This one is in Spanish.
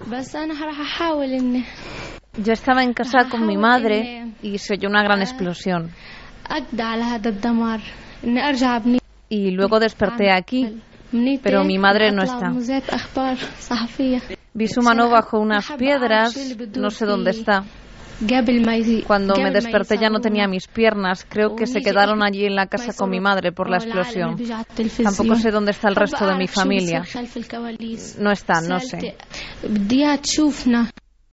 Yo estaba en casa con mi madre y se oyó una gran explosión. Y luego desperté aquí, pero mi madre no está. Vi su mano bajo unas piedras, no sé dónde está. Cuando me desperté ya no tenía mis piernas, creo que se quedaron allí en la casa con mi madre por la explosión. Tampoco sé dónde está el resto de mi familia. No están, no sé.